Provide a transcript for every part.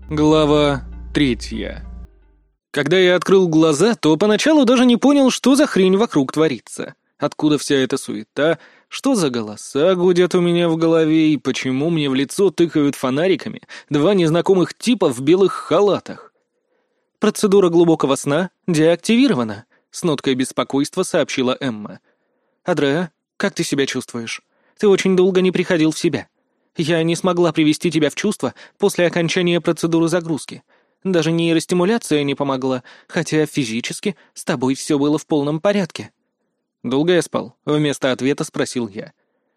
Глава 3. Когда я открыл глаза, то поначалу даже не понял, что за хрень вокруг творится. Откуда вся эта суета, что за голоса гудят у меня в голове и почему мне в лицо тыкают фонариками два незнакомых типа в белых халатах. «Процедура глубокого сна деактивирована», — с ноткой беспокойства сообщила Эмма. «Адреа, как ты себя чувствуешь? Ты очень долго не приходил в себя. Я не смогла привести тебя в чувство после окончания процедуры загрузки. Даже нейростимуляция не помогла, хотя физически с тобой все было в полном порядке». «Долго я спал?» — вместо ответа спросил я.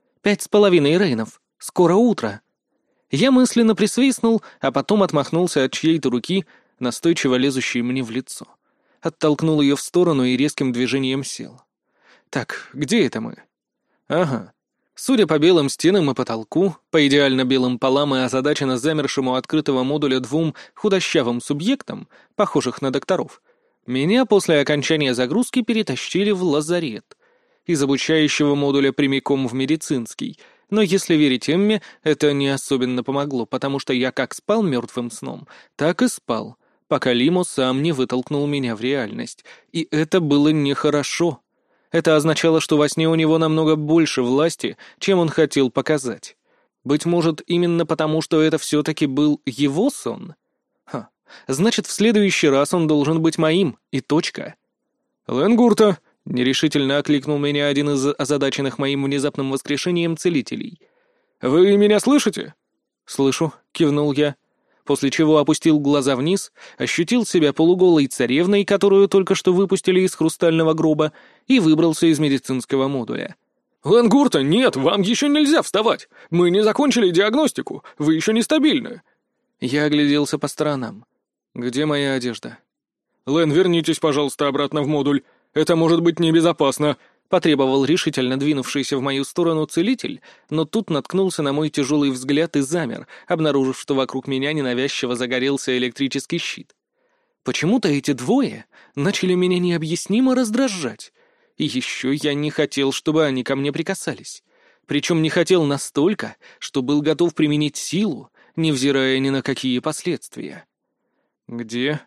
5,5 рейнов. Скоро утро». Я мысленно присвистнул, а потом отмахнулся от чьей-то руки, настойчиво лезущей мне в лицо. Оттолкнул ее в сторону и резким движением сел. «Так, где это мы?» «Ага». Судя по белым стенам и потолку, по идеально белым полам и озадаченно замершему открытого модуля двум худощавым субъектам, похожих на докторов, меня после окончания загрузки перетащили в лазарет. Из обучающего модуля прямиком в медицинский, но если верить Эмме, это не особенно помогло, потому что я как спал мертвым сном, так и спал, пока Лимо сам не вытолкнул меня в реальность, и это было нехорошо. Это означало, что во сне у него намного больше власти, чем он хотел показать. Быть может, именно потому, что это все-таки был его сон? Значит, в следующий раз он должен быть моим, и точка. «Ленгурта!» — нерешительно окликнул меня один из озадаченных моим внезапным воскрешением целителей. «Вы меня слышите?» «Слышу», — кивнул я, после чего опустил глаза вниз, ощутил себя полуголой царевной, которую только что выпустили из хрустального гроба, и выбрался из медицинского модуля. «Ленгурта, нет, вам еще нельзя вставать! Мы не закончили диагностику, вы еще нестабильны!» Я огляделся по сторонам. «Где моя одежда?» «Лен, вернитесь, пожалуйста, обратно в модуль. Это может быть небезопасно!» Потребовал решительно двинувшийся в мою сторону целитель, но тут наткнулся на мой тяжелый взгляд и замер, обнаружив, что вокруг меня ненавязчиво загорелся электрический щит. Почему-то эти двое начали меня необъяснимо раздражать. И еще я не хотел, чтобы они ко мне прикасались. Причем не хотел настолько, что был готов применить силу, невзирая ни на какие последствия. «Где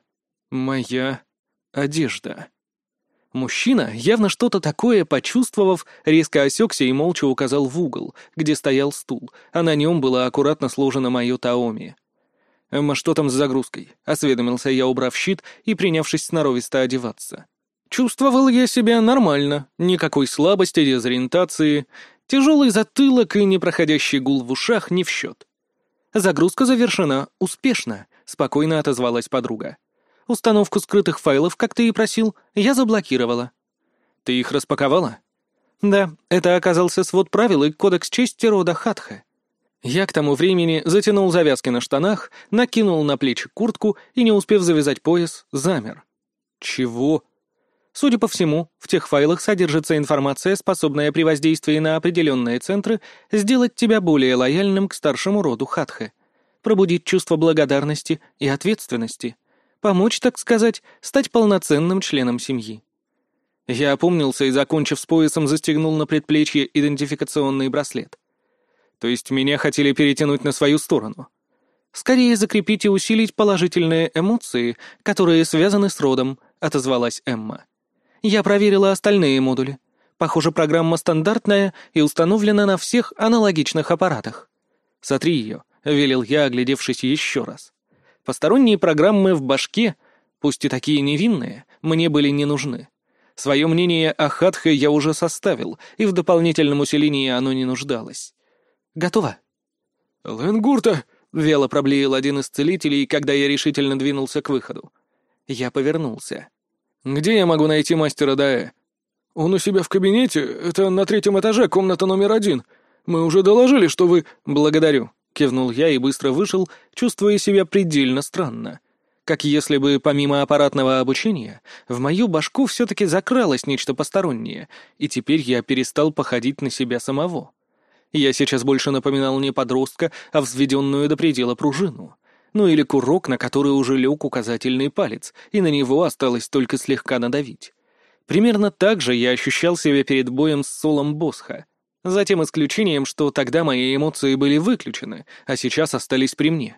моя одежда?» Мужчина, явно что-то такое почувствовав, резко осекся и молча указал в угол, где стоял стул, а на нем было аккуратно сложено мое таоми. «Эмма, что там с загрузкой?» — осведомился я, убрав щит и принявшись сноровисто одеваться. Чувствовал я себя нормально, никакой слабости, дезориентации, тяжелый затылок и непроходящий гул в ушах не в счет. «Загрузка завершена успешно», — спокойно отозвалась подруга. «Установку скрытых файлов, как ты и просил, я заблокировала». «Ты их распаковала?» «Да, это оказался свод правил и кодекс чести рода Хатха». Я к тому времени затянул завязки на штанах, накинул на плечи куртку и, не успев завязать пояс, замер. «Чего?» Судя по всему, в тех файлах содержится информация, способная при воздействии на определенные центры сделать тебя более лояльным к старшему роду Хатха, пробудить чувство благодарности и ответственности, помочь, так сказать, стать полноценным членом семьи. Я опомнился и, закончив с поясом, застегнул на предплечье идентификационный браслет. То есть меня хотели перетянуть на свою сторону. «Скорее закрепить и усилить положительные эмоции, которые связаны с родом», — отозвалась Эмма. «Я проверила остальные модули. Похоже, программа стандартная и установлена на всех аналогичных аппаратах». «Сотри ее», — велел я, оглядевшись еще раз. Посторонние программы в башке, пусть и такие невинные, мне были не нужны. Свое мнение о Хатхе я уже составил, и в дополнительном усилении оно не нуждалось. «Готово». «Ленгурта!» — вяло проблеял один из целителей, когда я решительно двинулся к выходу. Я повернулся. «Где я могу найти мастера Даэ?» «Он у себя в кабинете, это на 3-м этаже, комната номер 1. Мы уже доложили, что вы...» «Благодарю», — кивнул я и быстро вышел, чувствуя себя предельно странно. Как если бы, помимо аппаратного обучения, в мою башку все-таки закралось нечто постороннее, и теперь я перестал походить на себя самого. Я сейчас больше напоминал не подростка, а взведенную до предела пружину. Ну или курок, на который уже лег указательный палец, и на него осталось только слегка надавить. Примерно так же я ощущал себя перед боем с Солом Босха. За тем исключением, что тогда мои эмоции были выключены, а сейчас остались при мне.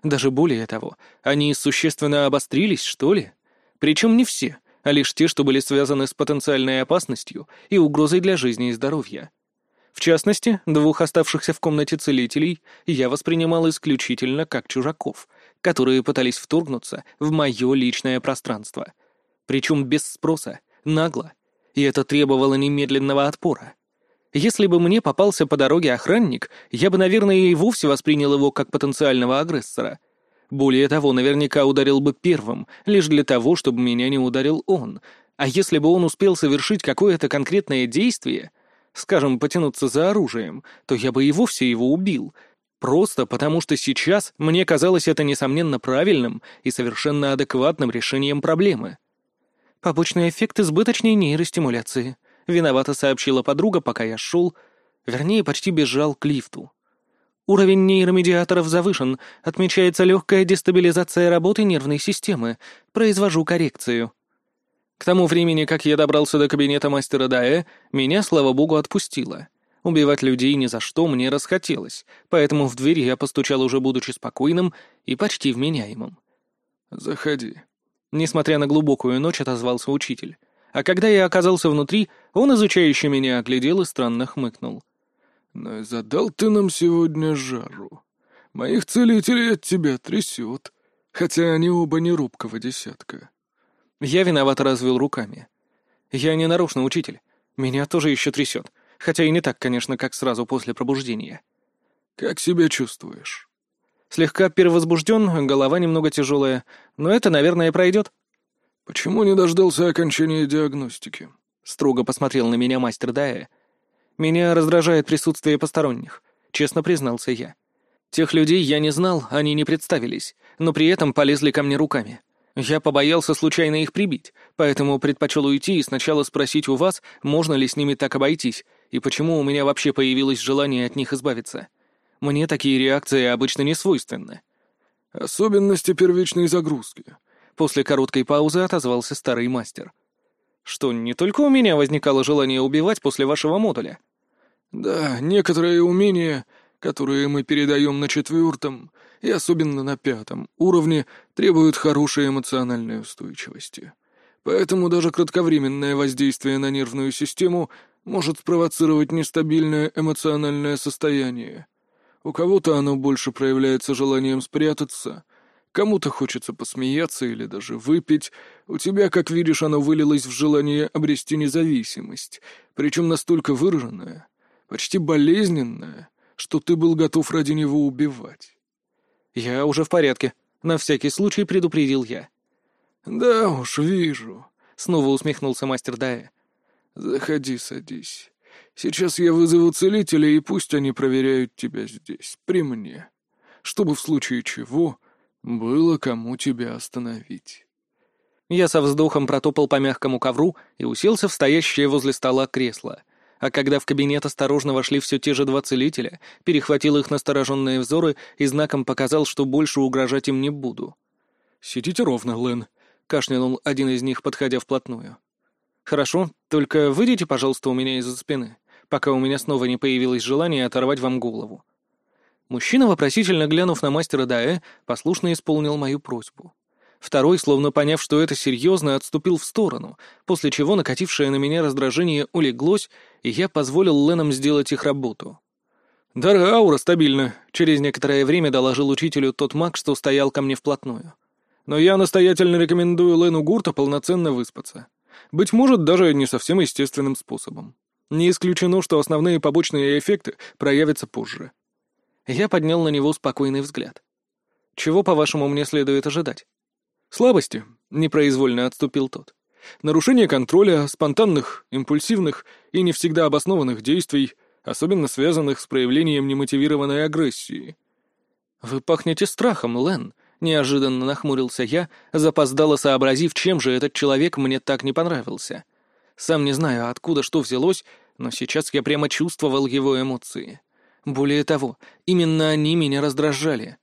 Даже более того, они существенно обострились, что ли? Причем не все, а лишь те, что были связаны с потенциальной опасностью и угрозой для жизни и здоровья. В частности, 2 оставшихся в комнате целителей я воспринимал исключительно как чужаков, которые пытались вторгнуться в мое личное пространство. Причем без спроса, нагло, и это требовало немедленного отпора. Если бы мне попался по дороге охранник, я бы, наверное, и вовсе воспринял его как потенциального агрессора. Более того, наверняка ударил бы первым, лишь для того, чтобы меня не ударил он. А если бы он успел совершить какое-то конкретное действие, скажем, потянуться за оружием, то я бы и вовсе его убил. Просто потому, что сейчас мне казалось это, несомненно, правильным и совершенно адекватным решением проблемы. «Побочный эффект избыточной нейростимуляции», — виновато сообщила подруга, пока я шел, вернее, почти бежал к лифту. «Уровень нейромедиаторов завышен, отмечается легкая дестабилизация работы нервной системы. Произвожу коррекцию». К тому времени, как я добрался до кабинета мастера Даэ, меня, слава богу, отпустило. Убивать людей ни за что мне расхотелось, поэтому в дверь я постучал, уже будучи спокойным и почти вменяемым. «Заходи». Несмотря на глубокую ночь, отозвался учитель. А когда я оказался внутри, он, изучающе меня, оглядел и странно хмыкнул. «Ну и задал ты нам сегодня жару. Моих целителей от тебя трясет, хотя они оба не робкого десятка». Я виновато развел руками. «Я не нарочно, учитель. Меня тоже еще трясет. Хотя и не так, конечно, как сразу после пробуждения». «Как себя чувствуешь?» «Слегка перевозбужден, голова немного тяжелая, но это, наверное, пройдет». «Почему не дождался окончания диагностики?» — строго посмотрел на меня мастер Даэ. «Меня раздражает присутствие посторонних», — честно признался я. «Тех людей я не знал, они не представились, но при этом полезли ко мне руками. Я побоялся случайно их прибить, поэтому предпочел уйти и сначала спросить у вас, можно ли с ними так обойтись, и почему у меня вообще появилось желание от них избавиться. Мне такие реакции обычно не свойственны». «Особенности первичной загрузки». После короткой паузы отозвался старый мастер. «Что, не только у меня возникало желание убивать после вашего модуля?» «Да, некоторые умения, которые мы передаем на 4-м и особенно на 5-м уровне, требуют хорошей эмоциональной устойчивости. Поэтому даже кратковременное воздействие на нервную систему может спровоцировать нестабильное эмоциональное состояние. У кого-то оно больше проявляется желанием спрятаться, кому-то хочется посмеяться или даже выпить. У тебя, как видишь, оно вылилось в желание обрести независимость, причем настолько выраженное, почти болезненное, что ты был готов ради него убивать». «Я уже в порядке», — на всякий случай предупредил я. «Да уж, вижу», — снова усмехнулся мастер Даэ. «Заходи, садись. Сейчас я вызову целителя, и пусть они проверяют тебя здесь, при мне, чтобы в случае чего было кому тебя остановить». Я со вздохом протопал по мягкому ковру и уселся в стоящее возле стола кресло. А когда в кабинет осторожно вошли все те же 2 целителя, перехватил их настороженные взоры и знаком показал, что больше угрожать им не буду. «Сидите ровно, Лэн», — кашлянул один из них, подходя вплотную. «Хорошо, только выйдите, пожалуйста, у меня из-за спины, пока у меня снова не появилось желание оторвать вам голову». Мужчина, вопросительно глянув на мастера Даэ, послушно исполнил мою просьбу. Второй, словно поняв, что это серьезно, отступил в сторону, после чего накатившее на меня раздражение улеглось, и я позволил Лэнам сделать их работу. «Да, аура стабильна», — через некоторое время доложил учителю тот маг, что стоял ко мне вплотную. «Но я настоятельно рекомендую Лену Гурта полноценно выспаться. Быть может, даже не совсем естественным способом. Не исключено, что основные побочные эффекты проявятся позже». Я поднял на него спокойный взгляд. «Чего, по-вашему, мне следует ожидать?» «Слабости», — непроизвольно отступил тот. «Нарушение контроля, спонтанных, импульсивных и не всегда обоснованных действий, особенно связанных с проявлением немотивированной агрессии». «Вы пахнете страхом, Лэн», — неожиданно нахмурился я, запоздало сообразив, чем же этот человек мне так не понравился. Сам не знаю, откуда что взялось, но сейчас я прямо чувствовал его эмоции. Более того, именно они меня раздражали.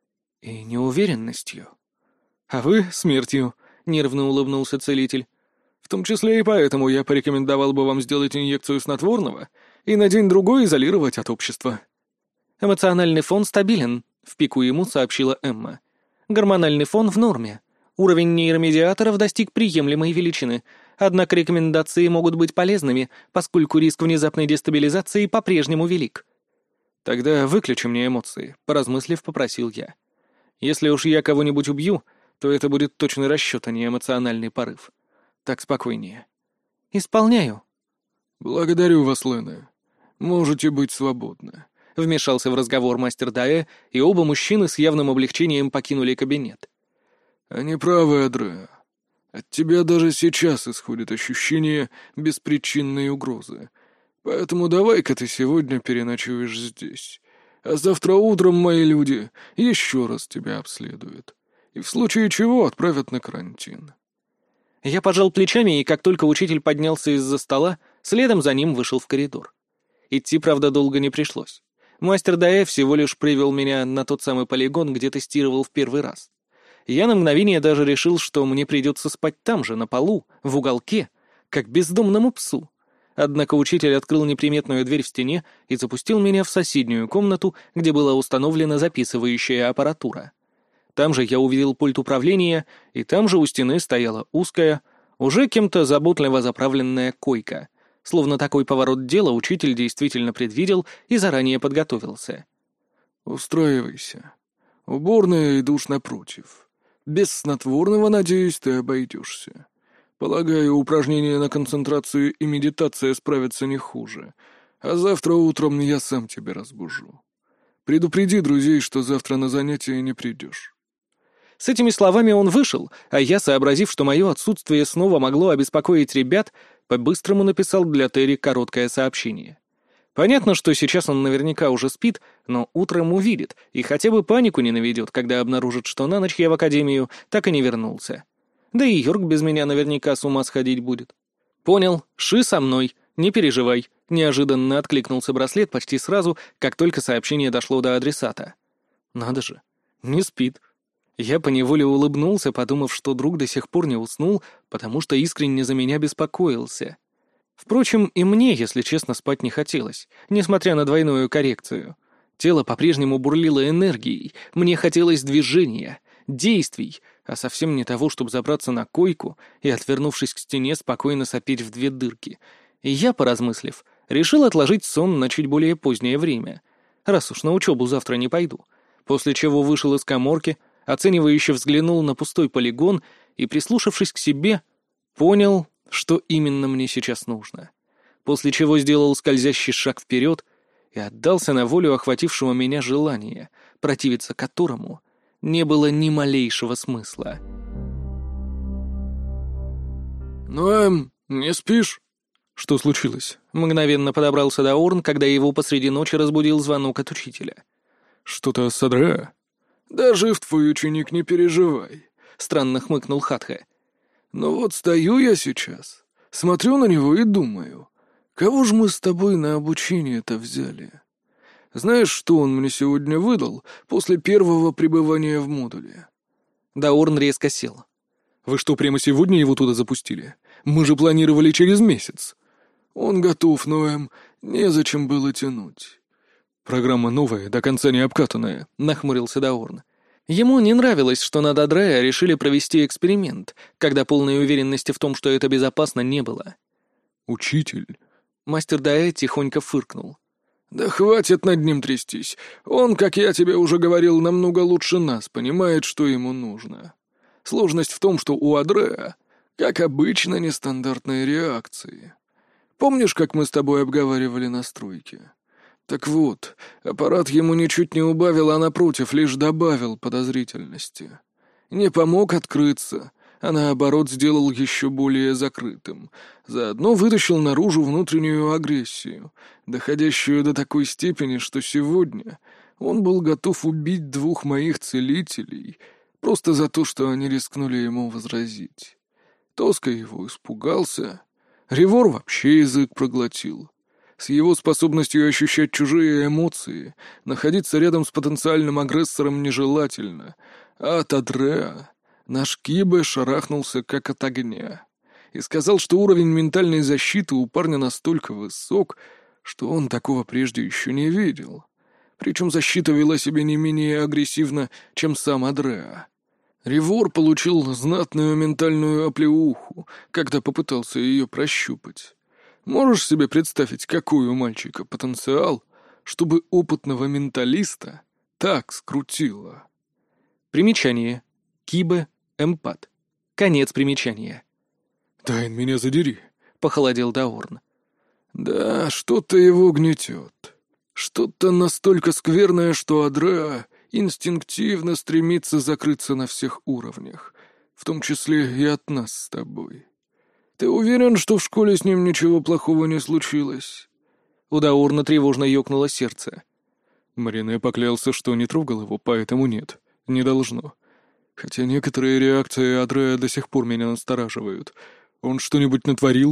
И неуверенностью. «А вы — смертью», — нервно улыбнулся целитель. «В том числе и поэтому я порекомендовал бы вам сделать инъекцию снотворного и на день-другой изолировать от общества». «Эмоциональный фон стабилен», — в пику ему сообщила Эмма. «Гормональный фон в норме. Уровень нейромедиаторов достиг приемлемой величины, однако рекомендации могут быть полезными, поскольку риск внезапной дестабилизации по-прежнему велик». «Тогда выключи мне эмоции», — поразмыслив, попросил я. «Если уж я кого-нибудь убью, то это будет точный расчет, а не эмоциональный порыв. Так спокойнее». «Исполняю». «Благодарю вас, Лена. Можете быть свободны», — вмешался в разговор мастер Даэ, и оба мужчины с явным облегчением покинули кабинет. «Они правы, Адреа. От тебя даже сейчас исходит ощущение беспричинной угрозы. Поэтому давай-ка ты сегодня переночуешь здесь. А завтра утром мои люди еще раз тебя обследуют. И в случае чего отправят на карантин». Я пожал плечами, и как только учитель поднялся из-за стола, следом за ним вышел в коридор. Идти, правда, долго не пришлось. Мастер Даэ всего лишь привел меня на тот самый полигон, где тестировал в первый раз. Я на мгновение даже решил, что мне придется спать там же, на полу, в уголке, как бездомному псу. Однако учитель открыл неприметную дверь в стене и запустил меня в соседнюю комнату, где была установлена записывающая аппаратура. Там же я увидел пульт управления, и там же у стены стояла узкая, уже кем-то заботливо заправленная койка. Словно такой поворот дела учитель действительно предвидел и заранее подготовился. «Устраивайся. Уборная и душ напротив. Без снотворного, надеюсь, ты обойдешься. Полагаю, упражнения на концентрацию и медитация справятся не хуже. А завтра утром я сам тебя разбужу. Предупреди друзей, что завтра на занятия не придешь». С этими словами он вышел, а я, сообразив, что мое отсутствие снова могло обеспокоить ребят, по-быстрому написал для Терри короткое сообщение. Понятно, что сейчас он наверняка уже спит, но утром увидит и хотя бы панику не наведет, когда обнаружит, что на ночь я в академию так и не вернулся. Да и Йорк без меня наверняка с ума сходить будет. «Понял, Ши со мной, не переживай», — неожиданно откликнулся браслет почти сразу, как только сообщение дошло до адресата. «Надо же, не спит». Я поневоле улыбнулся, подумав, что друг до сих пор не уснул, потому что искренне за меня беспокоился. Впрочем, и мне, если честно, спать не хотелось, несмотря на двойную коррекцию. Тело по-прежнему бурлило энергией, мне хотелось движения, действий, а совсем не того, чтобы забраться на койку и, отвернувшись к стене, спокойно сопеть в две дырки. И я, поразмыслив, решил отложить сон на чуть более позднее время, раз уж на учебу завтра не пойду, после чего вышел из каморки, оценивающе взглянул на пустой полигон и, прислушавшись к себе, понял, что именно мне сейчас нужно. После чего сделал скользящий шаг вперед и отдался на волю охватившего меня желания, противиться которому не было ни малейшего смысла. «Ну, не спишь?» «Что случилось?» — мгновенно подобрался Даорн, когда его посреди ночи разбудил звонок от учителя. «Что-то с Адреа?» «Да жив твой ученик, не переживай», — странно хмыкнул Хатха. «Но вот стою я сейчас, смотрю на него и думаю, кого же мы с тобой на обучение-то взяли? Знаешь, что он мне сегодня выдал после первого пребывания в модуле?» Даорн резко сел. «Вы что, прямо сегодня его туда запустили? Мы же планировали через месяц». «Он готов, Ноэм, незачем было тянуть». «Программа новая, до конца не обкатанная», — нахмурился Даорн. Ему не нравилось, что над Адреа решили провести эксперимент, когда полной уверенности в том, что это безопасно, не было. «Учитель...» Мастер Даэ тихонько фыркнул. «Да хватит над ним трястись. Он, как я тебе уже говорил, намного лучше нас, понимает, что ему нужно. Сложность в том, что у Адреа, как обычно, нестандартные реакции. Помнишь, как мы с тобой обговаривали настройки? Так вот, аппарат ему ничуть не убавил, а напротив, лишь добавил подозрительности. Не помог открыться, а наоборот сделал еще более закрытым. Заодно вытащил наружу внутреннюю агрессию, доходящую до такой степени, что сегодня он был готов убить 2 моих целителей просто за то, что они рискнули ему возразить. Тоска его испугался, Ревор вообще язык проглотил. С его способностью ощущать чужие эмоции, находиться рядом с потенциальным агрессором нежелательно, а от Адреа наш Кибе шарахнулся как от огня и сказал, что уровень ментальной защиты у парня настолько высок, что он такого прежде еще не видел. Причем защита вела себя не менее агрессивно, чем сам Адреа. Ревор получил знатную ментальную оплеуху, когда попытался ее прощупать. Можешь себе представить, какой у мальчика потенциал, чтобы опытного менталиста так скрутило? Примечание. Кибе, эмпат. Конец примечания. «Тайн, меня задери», — похолодел Даорн. «Да, что-то его гнетет. Что-то настолько скверное, что Адреа инстинктивно стремится закрыться на всех уровнях, в том числе и от нас с тобой. Ты уверен, что в школе с ним ничего плохого не случилось?» У Даорна тревожно ёкнуло сердце. Марине поклялся, что не трогал его, поэтому нет, не должно. Хотя некоторые реакции Адреа до сих пор меня настораживают. Он что-нибудь натворил?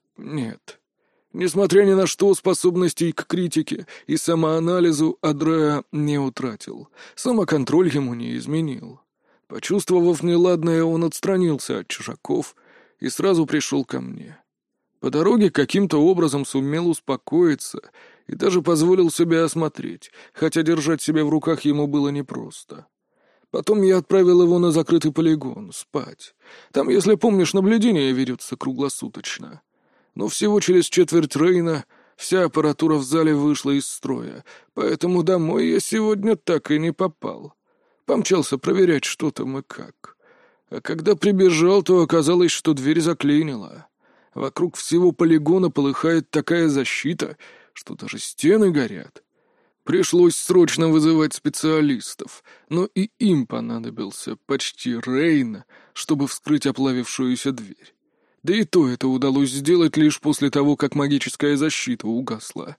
Нет. Несмотря ни на что, способностей к критике и самоанализу Адреа не утратил. Самоконтроль ему не изменил. Почувствовав неладное, он отстранился от чужаков и сразу пришел ко мне. По дороге каким-то образом сумел успокоиться и даже позволил себя осмотреть, хотя держать себя в руках ему было непросто. Потом я отправил его на закрытый полигон, спать. Там, если помнишь, наблюдение ведется круглосуточно. Но всего через четверть Рейна вся аппаратура в зале вышла из строя, поэтому домой я сегодня так и не попал. Помчался проверять, что там и как. А когда прибежал, то оказалось, что дверь заклинила. Вокруг всего полигона полыхает такая защита, что даже стены горят. Пришлось срочно вызывать специалистов, но и им понадобился почти Рейн, чтобы вскрыть оплавившуюся дверь. Да и то это удалось сделать лишь после того, как магическая защита угасла.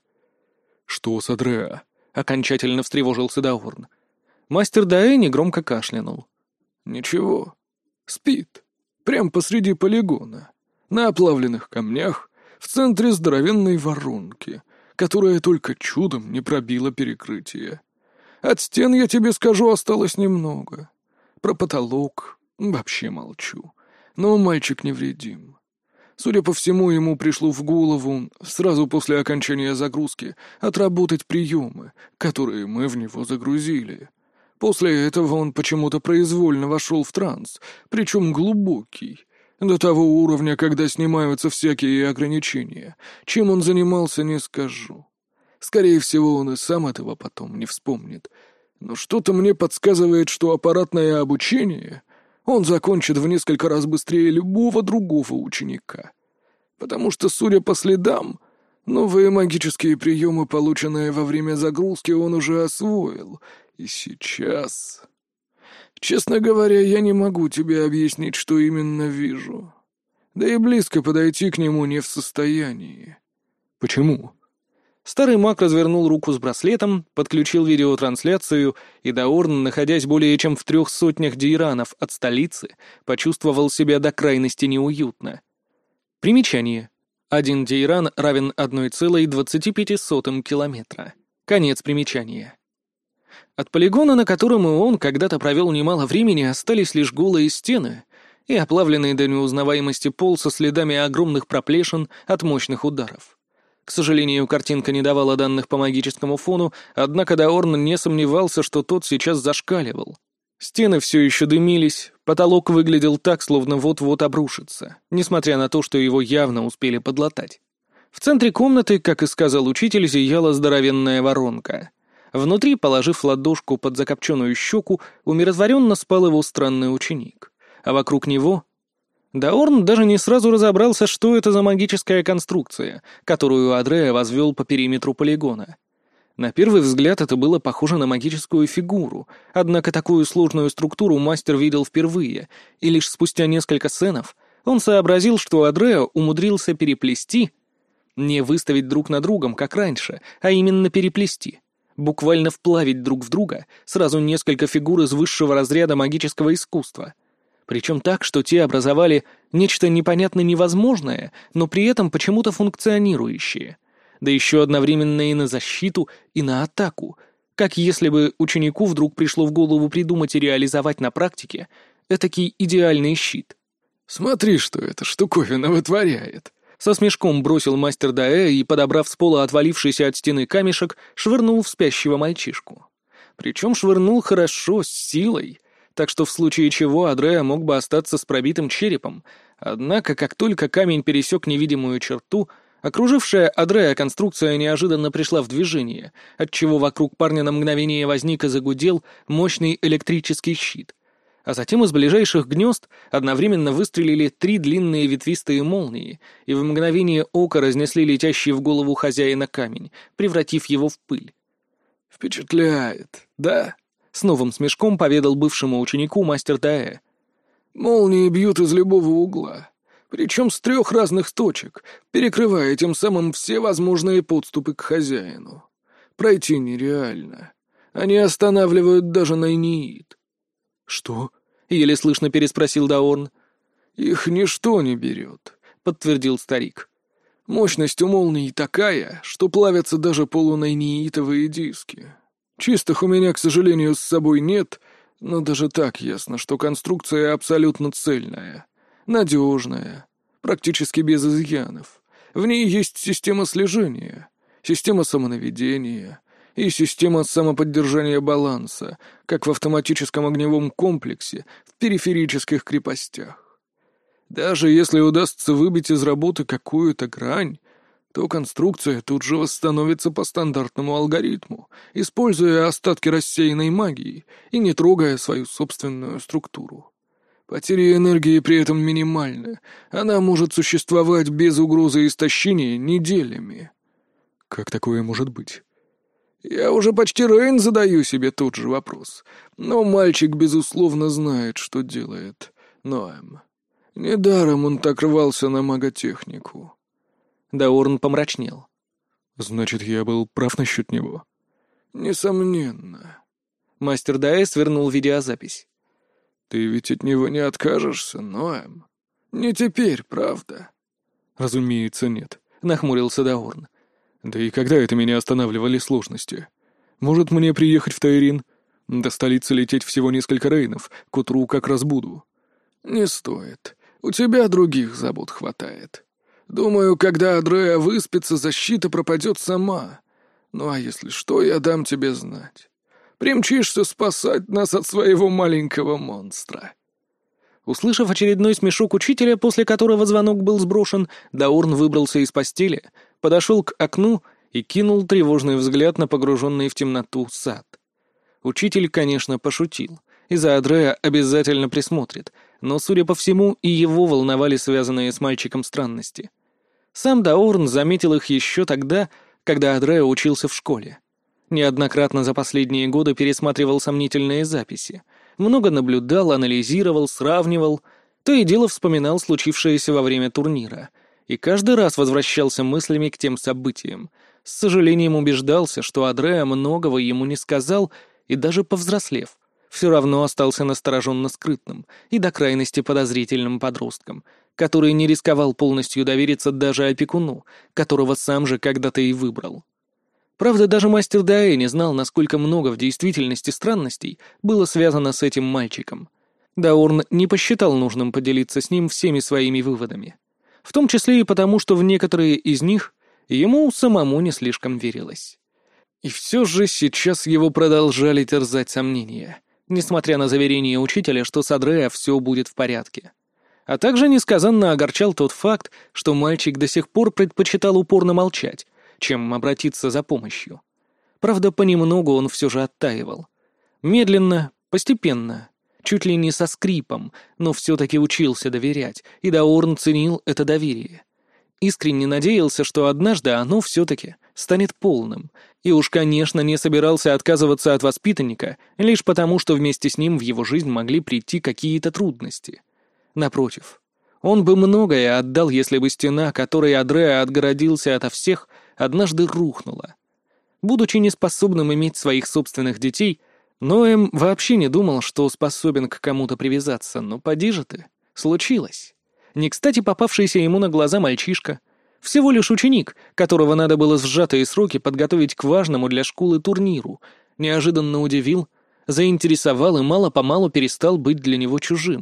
«Что с Адреа?» — окончательно встревожился Даорн. Мастер Даэни громко кашлянул. «Ничего. Спит. Прям посреди полигона. На оплавленных камнях, в центре здоровенной воронки, которая только чудом не пробила перекрытие. От стен, я тебе скажу, осталось немного. Про потолок вообще молчу. Но мальчик невредим. Судя по всему, ему пришло в голову сразу после окончания загрузки отработать приемы, которые мы в него загрузили. После этого он почему-то произвольно вошел в транс, причем глубокий, до того уровня, когда снимаются всякие ограничения. Чем он занимался, не скажу. Скорее всего, он и сам этого потом не вспомнит. Но что-то мне подсказывает, что аппаратное обучение он закончит в несколько раз быстрее любого другого ученика. Потому что, судя по следам, новые магические приемы, полученные во время загрузки, он уже освоил. И сейчас... Честно говоря, я не могу тебе объяснить, что именно вижу. Да и близко подойти к нему не в состоянии. Почему? Старый маг развернул руку с браслетом, подключил видеотрансляцию, и Даорн, находясь более чем в 300 дейранов от столицы, почувствовал себя до крайности неуютно. Примечание. 1 дейран равен 1,25 километра. Конец примечания. От полигона, на котором и он когда-то провел немало времени, остались лишь голые стены и оплавленный до неузнаваемости пол со следами огромных проплешин от мощных ударов. К сожалению, картинка не давала данных по магическому фону, однако Даорн не сомневался, что тот сейчас зашкаливал. Стены все еще дымились, потолок выглядел так, словно вот-вот обрушится, несмотря на то, что его явно успели подлатать. В центре комнаты, как и сказал учитель, зияла здоровенная воронка. Внутри, положив ладошку под закопченную щеку, умиротворенно спал его странный ученик. А вокруг него... Даорн даже не сразу разобрался, что это за магическая конструкция, которую Адреа возвел по периметру полигона. На первый взгляд это было похоже на магическую фигуру, однако такую сложную структуру мастер видел впервые, и лишь спустя несколько сценов он сообразил, что Адреа умудрился переплести, не выставить друг на другом, как раньше, а именно переплести, буквально вплавить друг в друга сразу несколько фигур из высшего разряда магического искусства. Причем так, что те образовали нечто непонятно невозможное, но при этом почему-то функционирующее. Да еще одновременно и на защиту, и на атаку. Как если бы ученику вдруг пришло в голову придумать и реализовать на практике этакий идеальный щит. «Смотри, что эта штуковина вытворяет!» — Со смешком бросил мастер Даэ и, подобрав с пола отвалившийся от стены камешек, швырнул в спящего мальчишку. Причем швырнул хорошо, с силой, так что в случае чего Адреа мог бы остаться с пробитым черепом, однако как только камень пересек невидимую черту, окружившая Адреа конструкция неожиданно пришла в движение, отчего вокруг парня на мгновение возник и загудел мощный электрический щит. А затем из ближайших гнезд одновременно выстрелили 3 длинные ветвистые молнии и в мгновение ока разнесли летящий в голову хозяина камень, превратив его в пыль. «Впечатляет, да?» — с новым смешком поведал бывшему ученику мастер Даэ. «Молнии бьют из любого угла, причем с 3 разных точек, перекрывая тем самым все возможные подступы к хозяину. Пройти нереально. Они останавливают даже Найниит». «Что?» — еле слышно переспросил Даорн. «Их ничто не берет», — подтвердил старик. «Мощность у молний такая, что плавятся даже полунайниитовые диски. Чистых у меня, к сожалению, с собой нет, но даже так ясно, что конструкция абсолютно цельная, надежная, практически без изъянов. В ней есть система слежения, система самонаведения и система самоподдержания баланса, как в автоматическом огневом комплексе в периферических крепостях. Даже если удастся выбить из работы какую-то грань, то конструкция тут же восстановится по стандартному алгоритму, используя остатки рассеянной магии и не трогая свою собственную структуру. Потери энергии при этом минимальны, она может существовать без угрозы истощения неделями. Как такое может быть? Я уже почти Рейн задаю себе тот же вопрос, но мальчик, безусловно, знает, что делает. Ноэм. Недаром он так рвался на маготехнику. Даорн помрачнел. «Значит, я был прав насчет него?» «Несомненно». Мастер Даэ свернул видеозапись. «Ты ведь от него не откажешься, Ноэм? Не теперь, правда?» «Разумеется, нет», — нахмурился Даорн. «Да и когда это меня останавливали сложности? Может, мне приехать в Тайрин? До столицы лететь всего несколько рейнов, к утру как раз буду». «Не стоит. У тебя других забот хватает. Думаю, когда Адреа выспится, защита пропадет сама. Ну а если что, я дам тебе знать. Примчишься спасать нас от своего маленького монстра». Услышав очередной смешок учителя, после которого звонок был сброшен, Даорн выбрался из постели, подошел к окну и кинул тревожный взгляд на погруженный в темноту сад. Учитель, конечно, пошутил, и за Адреа обязательно присмотрит, но, судя по всему, и его волновали связанные с мальчиком странности. Сам Даорн заметил их еще тогда, когда Адреа учился в школе. Неоднократно за последние годы пересматривал сомнительные записи, много наблюдал, анализировал, сравнивал, то и дело вспоминал случившееся во время турнира, и каждый раз возвращался мыслями к тем событиям. С сожалением убеждался, что Адреа многого ему не сказал, и даже повзрослев, все равно остался настороженно скрытным и до крайности подозрительным подростком, который не рисковал полностью довериться даже опекуну, которого сам же когда-то и выбрал. Правда, даже мастер Даэ не знал, насколько много в действительности странностей было связано с этим мальчиком. Даорн не посчитал нужным поделиться с ним всеми своими выводами. В том числе и потому, что в некоторые из них ему самому не слишком верилось. И все же сейчас его продолжали терзать сомнения, несмотря на заверение учителя, что с Адреа все будет в порядке. А также несказанно огорчал тот факт, что мальчик до сих пор предпочитал упорно молчать, чем обратиться за помощью. Правда, понемногу он все же оттаивал. Медленно, постепенно, чуть ли не со скрипом, но все-таки учился доверять, и Даорн ценил это доверие. Искренне надеялся, что однажды оно все-таки станет полным, и уж, конечно, не собирался отказываться от воспитанника лишь потому, что вместе с ним в его жизнь могли прийти какие-то трудности. Напротив, он бы многое отдал, если бы стена, которой Адреа отгородился ото всех, однажды рухнула. Будучи неспособным иметь своих собственных детей, Ноэм вообще не думал, что способен к кому-то привязаться, но поди же ты, случилось. Не кстати попавшийся ему на глаза мальчишка, всего лишь ученик, которого надо было в сжатые сроки подготовить к важному для школы турниру, неожиданно удивил, заинтересовал и мало-помалу перестал быть для него чужим,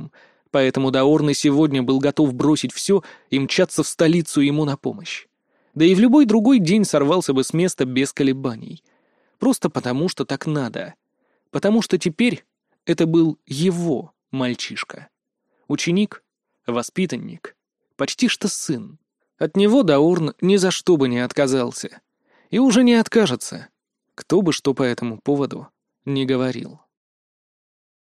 Поэтому Даорн и сегодня был готов бросить все и мчаться в столицу ему на помощь. Да и в любой другой день сорвался бы с места без колебаний. Просто потому, что так надо. Потому что теперь это был его мальчишка. Ученик, воспитанник, почти что сын. От него Даорн ни за что бы не отказался. И уже не откажется, кто бы что по этому поводу ни говорил.